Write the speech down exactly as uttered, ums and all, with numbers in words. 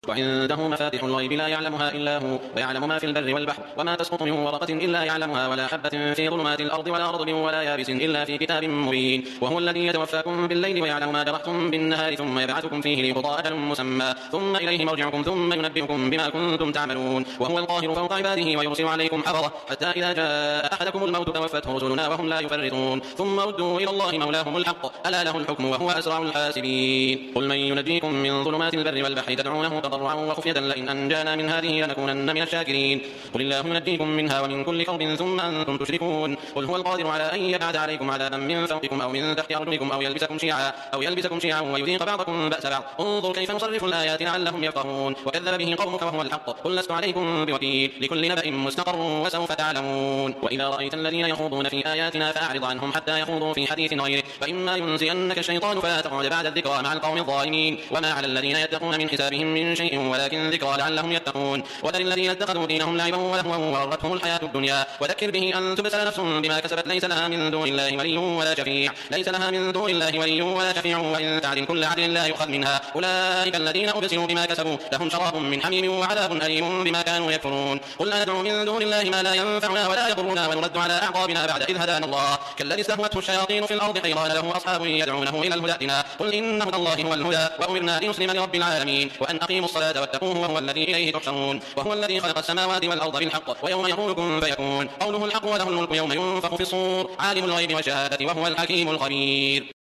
وعنده مفاتح الغيب لا يعلمها إلا هو ويعلم ما في البر والبحر وما تسقط من ورقة إلا يعلمها ولا حبة في ظلمات الأرض ولا رطب ولا يابس إلا في كتاب مبين. وهو الذي يتوفاكم بالليل ويعلم ما جرحتم بالنهار ثم يبعثكم فيه ليقضى أجل مسمى ثم إليه مرجعكم ثم ينبئكم بما كنتم تعملون. وهو القاهر فوق عباده ويرسل عليكم حفظة حتى إذا جاء أحدكم الموت توفته رسلنا وهم لا يفرطون ثم ردوا إلى الله مولاهم الحق ألا له الحكم وهو أسرع الحاسبين. قل من ينجيكم من ظلمات البر والبحر تدعونه تضرعا وخفية لئن أنجانا من هذه لنكونن من الشاكرين. قل الله ينجيكم منها ومن كل كرب ثم أنتم تشركون. قل هو القادر على أن يبعث عليكم عذابا من فوقكم أو من تحت أرجلكم أو يلبسكم شيعا أو يلبسكم شيعا ويذيق بعضكم بأس بعض. انظر كيف نصرف الآيات لعلهم يفقهون. وكذب به قومك وهو الحق قل لست عليكم بوكيل لكل نبأ مستقر وسوف تعلمون. وإذا رأيت الذين يخوضون في آياتنا فأعرض عنهم حتى يخوضوا في حديث غيره فإما ينسينك الشيطان فلا تقعد بعد الذكرى مع القوم الظالمين. وما على الذين يتقون من حسابهم من شيء ولكن ذكرى لعلهم يتقون. وذل الذين اتخذوا دينهم لعبا ولهوا وغرتهم الحياة الدنيا وذكر به أن تبسل نفس بما كسبت ليس لها من دون الله ولي ولا شفيع ليس لها من دون الله ولي ولا شفيع وإن تعدل كل عدل لا يؤخذ منها. أولئك الذين أبسلوا بما كسبوا لهم شراب من حميم وعذاب أليم بما كانوا يكفرون. قل ندعو من دون الله ما لا ينفعنا ولا يضرنا ونرد على أعقابنا بعد إذ هدانا الله كالذي استهوته الشياطين في الأرض حيران له أصحاب يدعونه إلى الهدى ائتنا. قل إن هدى الله هو الهدى وأمرنا لنسلم لرب العالمين وأن أقيموا الصلاة واتقوه وهو الذي إليه تحشرون. وهو الذي خلق السماوات والأرض بالحق ويوم يقول كن فيكون قوله الحق وله الملك يوم ينفخ في الصور عالم الغيب والشهادة وهو الحكيم الخبير.